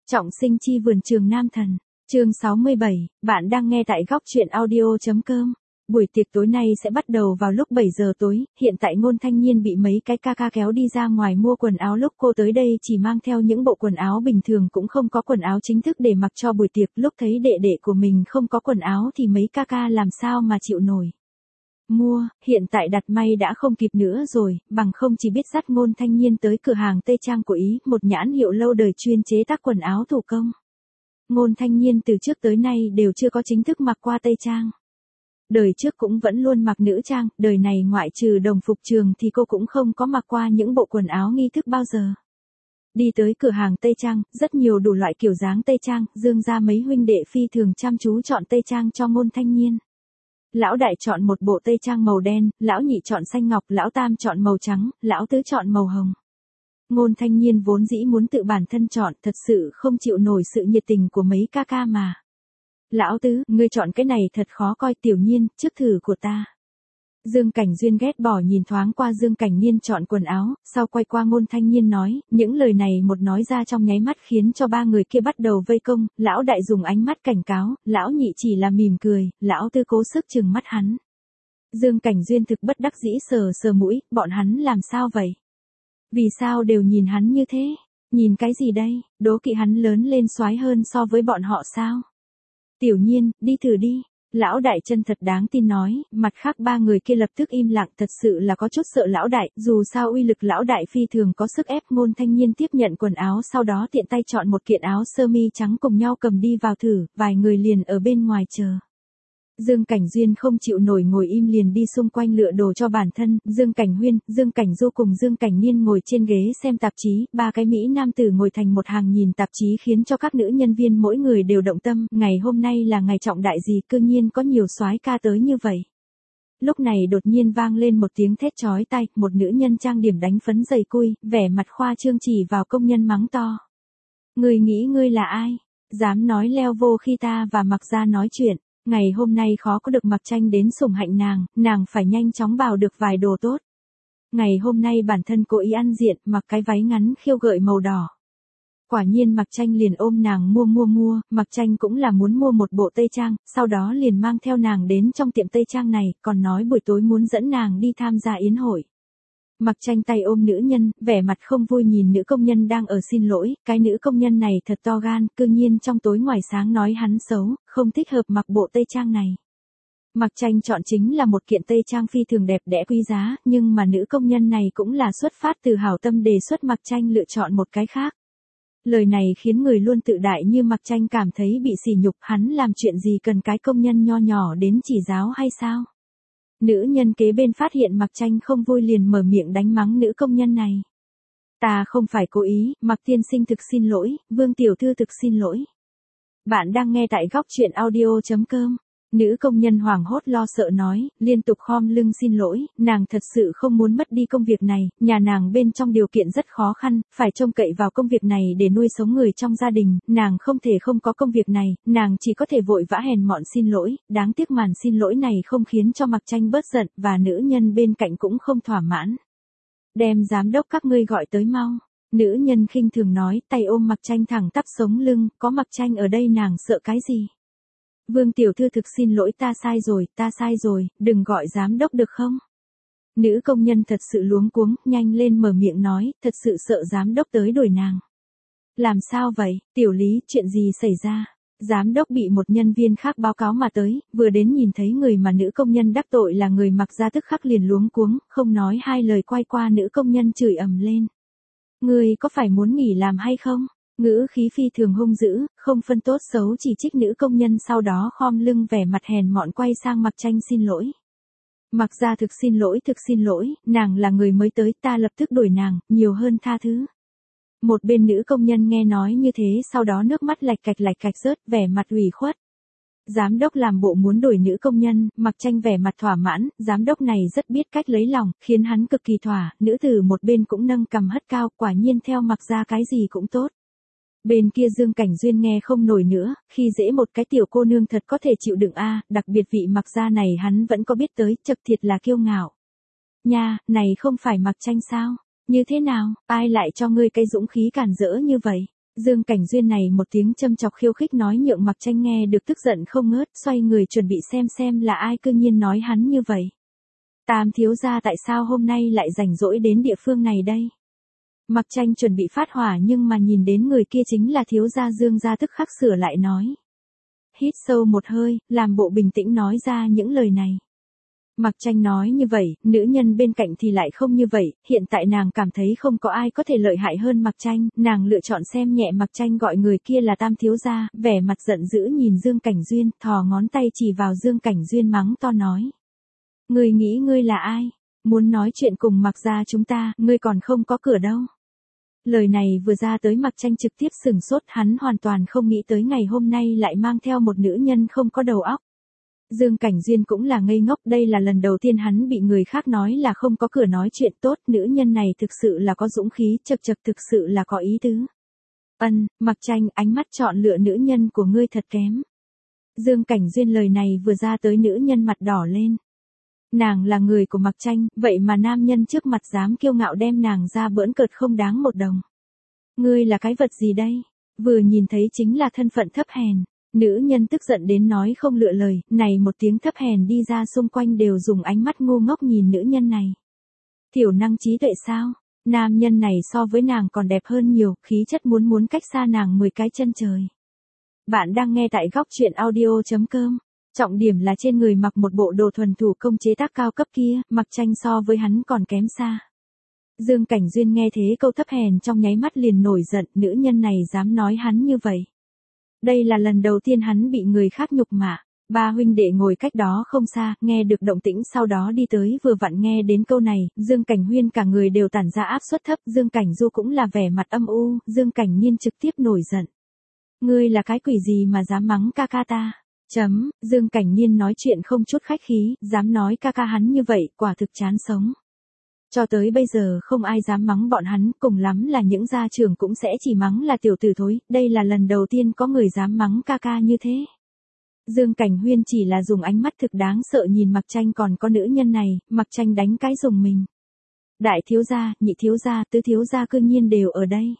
Trọng sinh chi vườn trường nam thần. Chương 67, bạn đang nghe tại góc truyện audio.com. Buổi tiệc tối nay sẽ bắt đầu vào lúc 7 giờ tối, hiện tại Ngôn Thanh Nhiên bị mấy cái ca ca kéo đi ra ngoài mua quần áo, lúc cô tới đây chỉ mang theo những bộ quần áo bình thường, cũng không có quần áo chính thức để mặc cho buổi tiệc, lúc thấy đệ đệ của mình không có quần áo thì mấy ca ca làm sao mà chịu nổi. Mua, hiện tại đặt may đã không kịp nữa rồi, bằng không chỉ biết dắt Ngôn Thanh Nhiên tới cửa hàng Tây Trang của Ý, một nhãn hiệu lâu đời chuyên chế tác quần áo thủ công. Ngôn Thanh Nhiên từ trước tới nay đều chưa có chính thức mặc qua Tây Trang. Đời trước cũng vẫn luôn mặc nữ trang, đời này ngoại trừ đồng phục trường thì cô cũng không có mặc qua những bộ quần áo nghi thức bao giờ. Đi tới cửa hàng Tây Trang, rất nhiều đủ loại kiểu dáng Tây Trang, Dương ra mấy huynh đệ phi thường chăm chú chọn Tây Trang cho Ngôn Thanh Nhiên. Lão đại chọn một bộ Tây Trang màu đen, lão nhị chọn xanh ngọc, lão tam chọn màu trắng, lão tứ chọn màu hồng. Ngôn Thanh Nhiên vốn dĩ muốn tự bản thân chọn, thật sự không chịu nổi sự nhiệt tình của mấy ca ca mà. Lão tứ, ngươi chọn cái này thật khó coi, Tiểu Nhiên, trước thử của ta. Dương Cảnh Duyên ghét bỏ nhìn thoáng qua Dương Cảnh Niên chọn quần áo, sau quay qua Ngôn Thanh Nhiên nói, những lời này một nói ra trong nháy mắt khiến cho ba người kia bắt đầu vây công, lão đại dùng ánh mắt cảnh cáo, lão nhị chỉ là mỉm cười, lão tư cố sức trừng mắt hắn. Dương Cảnh Duyên thực bất đắc dĩ sờ sờ mũi, bọn hắn làm sao vậy? Vì sao đều nhìn hắn như thế? Nhìn cái gì đây? Đố kỵ hắn lớn lên soái hơn so với bọn họ sao? Tiểu Nhiên, đi thử đi. Lão đại chân thật đáng tin nói, mặt khác ba người kia lập tức im lặng, thật sự là có chút sợ lão đại, dù sao uy lực lão đại phi thường có sức ép. Ngôn Thanh Nhiên tiếp nhận quần áo, sau đó tiện tay chọn một kiện áo sơ mi trắng cùng nhau cầm đi vào thử, vài người liền ở bên ngoài chờ. Dương Cảnh Duyên không chịu nổi ngồi im liền đi xung quanh lựa đồ cho bản thân, Dương Cảnh Huyên, Dương Cảnh Du cùng Dương Cảnh Niên ngồi trên ghế xem tạp chí, ba cái Mỹ nam tử ngồi thành một hàng nhìn tạp chí khiến cho các nữ nhân viên mỗi người đều động tâm, ngày hôm nay là ngày trọng đại gì, cư nhiên có nhiều soái ca tới như vậy. Lúc này đột nhiên vang lên một tiếng thét chói tai, một nữ nhân trang điểm đánh phấn dày cui, vẻ mặt khoa trương chỉ vào công nhân mắng to. Người nghĩ ngươi là ai? Dám nói leo vô khi ta và Mặc Gia nói chuyện. Ngày hôm nay khó có được Mặc Tranh đến sủng hạnh nàng phải nhanh chóng vào được vài đồ tốt. Ngày hôm nay bản thân cố ý ăn diện, mặc cái váy ngắn khiêu gợi màu đỏ. Quả nhiên Mặc Tranh liền ôm nàng mua, Mặc Tranh cũng là muốn mua một bộ Tây Trang, sau đó liền mang theo nàng đến trong tiệm Tây Trang này, còn nói buổi tối muốn dẫn nàng đi tham gia yến hội. Mặc Tranh tay ôm nữ nhân, vẻ mặt không vui nhìn nữ công nhân đang ở xin lỗi, cái nữ công nhân này thật to gan, cư nhiên trong tối ngoài sáng nói hắn xấu, không thích hợp mặc bộ Tây Trang này. Mặc Tranh chọn chính là một kiện Tây Trang phi thường đẹp đẽ quý giá, nhưng mà nữ công nhân này cũng là xuất phát từ hảo tâm đề xuất Mặc Tranh lựa chọn một cái khác. Lời này khiến người luôn tự đại như Mặc Tranh cảm thấy bị sỉ nhục, hắn làm chuyện gì cần cái công nhân nho nhỏ đến chỉ giáo hay sao? Nữ nhân kế bên phát hiện Mặc Tranh không vui liền mở miệng đánh mắng nữ công nhân này. Ta không phải cố ý, Mặc tiên sinh thực xin lỗi, Vương tiểu thư thực xin lỗi. Bạn đang nghe tại góc truyện audio.com. Nữ công nhân hoảng hốt lo sợ nói, liên tục khom lưng xin lỗi, nàng thật sự không muốn mất đi công việc này, nhà nàng bên trong điều kiện rất khó khăn, phải trông cậy vào công việc này để nuôi sống người trong gia đình, nàng không thể không có công việc này, nàng chỉ có thể vội vã hèn mọn xin lỗi, đáng tiếc màn xin lỗi này không khiến cho Mặc Tranh bớt giận, và nữ nhân bên cạnh cũng không thỏa mãn. Đem giám đốc các ngươi gọi tới mau. Nữ nhân khinh thường nói, tay ôm Mặc Tranh thẳng tắp sống lưng, có Mặc Tranh ở đây nàng sợ cái gì? Vương tiểu thư thực xin lỗi, ta sai rồi, đừng gọi giám đốc được không? Nữ công nhân thật sự luống cuống, nhanh lên mở miệng nói, thật sự sợ giám đốc tới đuổi nàng. Làm sao vậy, tiểu Lý, chuyện gì xảy ra? Giám đốc bị một nhân viên khác báo cáo mà tới, vừa đến nhìn thấy người mà nữ công nhân đắc tội là người Mặc Gia tức khắc liền luống cuống, không nói hai lời quay qua nữ công nhân chửi ầm lên. Ngươi có phải muốn nghỉ làm hay không? Ngữ khí phi thường hung dữ, không phân tốt xấu chỉ trích nữ công nhân, sau đó khom lưng vẻ mặt hèn mọn quay sang Mặc Tranh xin lỗi. Mặc Gia thực xin lỗi, nàng là người mới tới, ta lập tức đuổi nàng, nhiều hơn tha thứ. Một bên nữ công nhân nghe nói như thế sau đó nước mắt lạch cạch rớt, vẻ mặt ủy khuất. Giám đốc làm bộ muốn đuổi nữ công nhân, Mặc Tranh vẻ mặt thỏa mãn, giám đốc này rất biết cách lấy lòng, khiến hắn cực kỳ thỏa, nữ tử một bên cũng nâng cằm hất cao, quả nhiên theo Mặc Gia cái gì cũng tốt. Bên kia Dương Cảnh Duyên nghe không nổi nữa, khi dễ một cái tiểu cô nương thật có thể chịu đựng a, đặc biệt vị Mặc Gia này hắn vẫn có biết tới, chật thiệt là kiêu ngạo. Nha, này không phải Mặc Tranh sao? Như thế nào, ai lại cho ngươi cái dũng khí cản rỡ như vậy? Dương Cảnh Duyên này một tiếng châm chọc khiêu khích nói nhượng Mặc Tranh nghe được tức giận không ngớt, xoay người chuẩn bị xem là ai cư nhiên nói hắn như vậy. Tam thiếu gia tại sao hôm nay lại rảnh rỗi đến địa phương này đây? Mặc Tranh chuẩn bị phát hỏa nhưng mà nhìn đến người kia chính là thiếu gia Dương gia tức khắc sửa lại nói. Hít sâu một hơi, làm bộ bình tĩnh nói ra những lời này. Mặc Tranh nói như vậy, nữ nhân bên cạnh thì lại không như vậy, hiện tại nàng cảm thấy không có ai có thể lợi hại hơn Mặc Tranh, nàng lựa chọn xem nhẹ Mặc Tranh gọi người kia là Tam thiếu gia, vẻ mặt giận dữ nhìn Dương Cảnh Duyên, thò ngón tay chỉ vào Dương Cảnh Duyên mắng to nói. Ngươi nghĩ ngươi là ai? Muốn nói chuyện cùng Mặc gia chúng ta, ngươi còn không có cửa đâu. Lời này vừa ra tới Mặc Tranh trực tiếp sửng sốt, hắn hoàn toàn không nghĩ tới ngày hôm nay lại mang theo một nữ nhân không có đầu óc. Dương Cảnh Duyên cũng là ngây ngốc, đây là lần đầu tiên hắn bị người khác nói là không có cửa nói chuyện tốt, nữ nhân này thực sự là có dũng khí, chật thực sự là có ý tứ. Mặc Tranh, ánh mắt chọn lựa nữ nhân của ngươi thật kém. Dương Cảnh Duyên lời này vừa ra tới nữ nhân mặt đỏ lên. Nàng là người của Mặc Tranh, vậy mà nam nhân trước mặt dám kiêu ngạo đem nàng ra bỡn cợt không đáng một đồng. Ngươi là cái vật gì đây? Vừa nhìn thấy chính là thân phận thấp hèn. Nữ nhân tức giận đến nói không lựa lời, này một tiếng thấp hèn đi ra xung quanh đều dùng ánh mắt ngu ngốc nhìn nữ nhân này. Tiểu năng trí tuệ sao? Nam nhân này so với nàng còn đẹp hơn nhiều, khí chất muốn cách xa nàng 10 cái chân trời. Bạn đang nghe tại góc truyện audio.com. Trọng điểm là trên người mặc một bộ đồ thuần thủ công chế tác cao cấp kia, Mặc Tranh so với hắn còn kém xa. Dương Cảnh Duyên nghe thế câu thấp hèn trong nháy mắt liền nổi giận, nữ nhân này dám nói hắn như vậy. Đây là lần đầu tiên hắn bị người khác nhục mạ. Ba huynh đệ ngồi cách đó không xa, nghe được động tĩnh sau đó đi tới vừa vặn nghe đến câu này, Dương Cảnh Huyên cả người đều tản ra áp suất thấp, Dương Cảnh Du cũng là vẻ mặt âm u, Dương Cảnh Nhiên trực tiếp nổi giận. Ngươi là cái quỷ gì mà dám mắng ca ca ta? Dương Cảnh Nhiên nói chuyện không chút khách khí, dám nói ca ca hắn như vậy, quả thực chán sống. Cho tới bây giờ không ai dám mắng bọn hắn, cùng lắm là những gia trưởng cũng sẽ chỉ mắng là tiểu tử thối, đây là lần đầu tiên có người dám mắng ca ca như thế. Dương Cảnh Huyên chỉ là dùng ánh mắt thực đáng sợ nhìn Mặc Tranh còn có nữ nhân này, Mặc Tranh đánh cái dùng mình. Đại thiếu gia, nhị thiếu gia, tứ thiếu gia cư nhiên đều ở đây.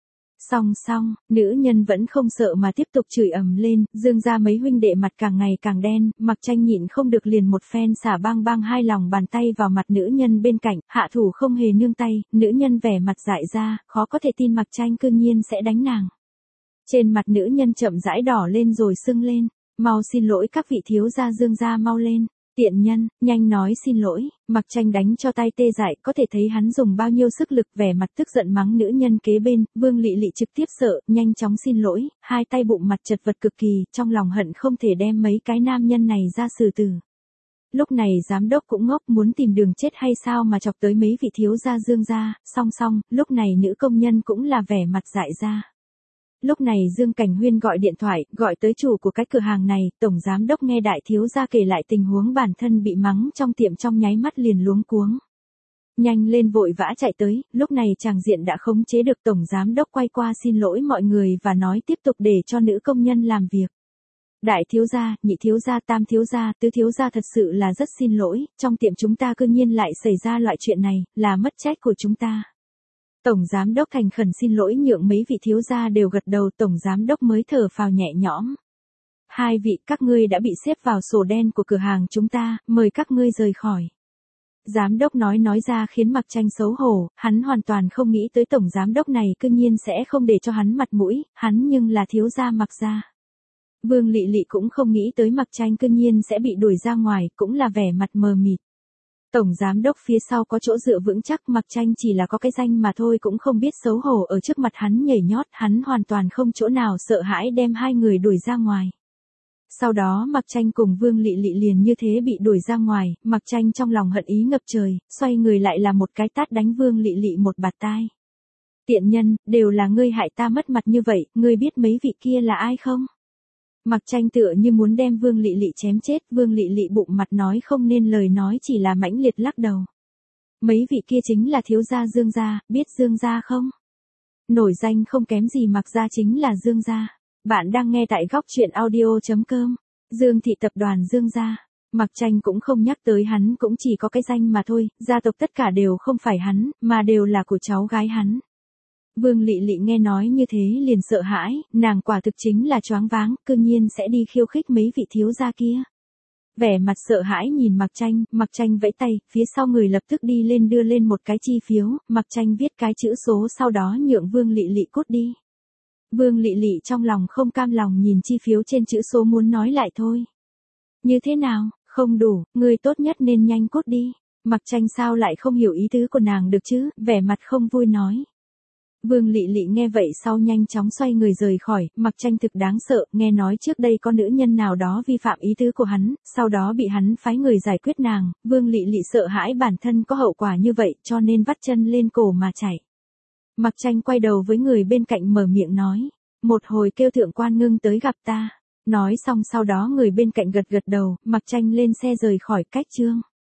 Xong, nữ nhân vẫn không sợ mà tiếp tục chửi ầm lên, Dương gia mấy huynh đệ mặt càng ngày càng đen, Mặc Tranh nhịn không được liền một phen xả bang hai lòng bàn tay vào mặt nữ nhân bên cạnh, hạ thủ không hề nương tay, nữ nhân vẻ mặt dại ra, khó có thể tin Mặc Tranh cư nhiên sẽ đánh nàng. Trên mặt nữ nhân chậm rãi đỏ lên rồi sưng lên, mau xin lỗi các vị thiếu gia Dương gia mau lên. Tiện nhân, nhanh nói xin lỗi, Mặc Tranh đánh cho tay tê dại, có thể thấy hắn dùng bao nhiêu sức lực, vẻ mặt tức giận mắng nữ nhân kế bên, Vương Lị Lị trực tiếp sợ, nhanh chóng xin lỗi, hai tay bụng mặt chật vật cực kỳ, trong lòng hận không thể đem mấy cái nam nhân này ra xử tử. Lúc này giám đốc cũng ngốc muốn tìm đường chết hay sao mà chọc tới mấy vị thiếu gia Dương gia, song, lúc này nữ công nhân cũng là vẻ mặt dại ra. Lúc này Dương Cảnh Huyên gọi điện thoại, gọi tới chủ của cái cửa hàng này, tổng giám đốc nghe đại thiếu gia kể lại tình huống bản thân bị mắng trong tiệm trong nháy mắt liền luống cuống. Nhanh lên vội vã chạy tới, lúc này tràng diện đã khống chế được, tổng giám đốc quay qua xin lỗi mọi người và nói tiếp tục để cho nữ công nhân làm việc. Đại thiếu gia, nhị thiếu gia, tam thiếu gia, tứ thiếu gia thật sự là rất xin lỗi, trong tiệm chúng ta cư nhiên lại xảy ra loại chuyện này, là mất trách của chúng ta. Tổng giám đốc thành khẩn xin lỗi nhượng mấy vị thiếu gia đều gật đầu, tổng giám đốc mới thở phào nhẹ nhõm. Hai vị các ngươi đã bị xếp vào sổ đen của cửa hàng chúng ta, mời các ngươi rời khỏi. Giám đốc nói ra khiến Mặc Tranh xấu hổ, hắn hoàn toàn không nghĩ tới tổng giám đốc này cư nhiên sẽ không để cho hắn mặt mũi, hắn nhưng là thiếu gia Mặc gia. Vương Lị Lị cũng không nghĩ tới Mặc Tranh cư nhiên sẽ bị đuổi ra ngoài, cũng là vẻ mặt mờ mịt. Tổng giám đốc phía sau có chỗ dựa vững chắc, Mặc Tranh chỉ là có cái danh mà thôi cũng không biết xấu hổ ở trước mặt hắn nhảy nhót, hắn hoàn toàn không chỗ nào sợ hãi đem hai người đuổi ra ngoài. Sau đó Mặc Tranh cùng Vương Lị Lị liền như thế bị đuổi ra ngoài, Mặc Tranh trong lòng hận ý ngập trời, xoay người lại là một cái tát đánh Vương Lị Lị một bạt tai. Tiện nhân, đều là ngươi hại ta mất mặt như vậy, ngươi biết mấy vị kia là ai không? Mặc Tranh tựa như muốn đem Vương Lị Lị chém chết, Vương Lị Lị bụng mặt nói không nên lời, nói chỉ là mãnh liệt lắc đầu. Mấy vị kia chính là thiếu gia Dương gia, biết Dương gia không? Nổi danh không kém gì Mặc gia chính là Dương gia. Bạn đang nghe tại góc truyện audio.com. Dương thị tập đoàn Dương gia. Mặc Tranh cũng không nhắc tới hắn, cũng chỉ có cái danh mà thôi, gia tộc tất cả đều không phải hắn, mà đều là của cháu gái hắn. Vương Lị Lị nghe nói như thế liền sợ hãi, nàng quả thực chính là choáng váng, cư nhiên sẽ đi khiêu khích mấy vị thiếu gia kia. Vẻ mặt sợ hãi nhìn Mặc Tranh vẫy tay, phía sau người lập tức đi lên đưa lên một cái chi phiếu, Mặc Tranh viết cái chữ số sau đó nhượng Vương Lị Lị cút đi. Vương Lị Lị trong lòng không cam lòng nhìn chi phiếu trên chữ số muốn nói lại thôi. Như thế nào, không đủ, người tốt nhất nên nhanh cút đi. Mặc Tranh sao lại không hiểu ý tứ của nàng được chứ, vẻ mặt không vui nói. Vương Lị Lị nghe vậy sau nhanh chóng xoay người rời khỏi, Mặc Tranh thực đáng sợ, nghe nói trước đây có nữ nhân nào đó vi phạm ý tứ của hắn, sau đó bị hắn phái người giải quyết nàng, Vương Lị Lị sợ hãi bản thân có hậu quả như vậy cho nên vắt chân lên cổ mà chạy. Mặc Tranh quay đầu với người bên cạnh mở miệng nói, một hồi kêu thượng quan ngưng tới gặp ta. Nói xong sau đó người bên cạnh gật gật đầu, Mặc Tranh lên xe rời khỏi cách chương.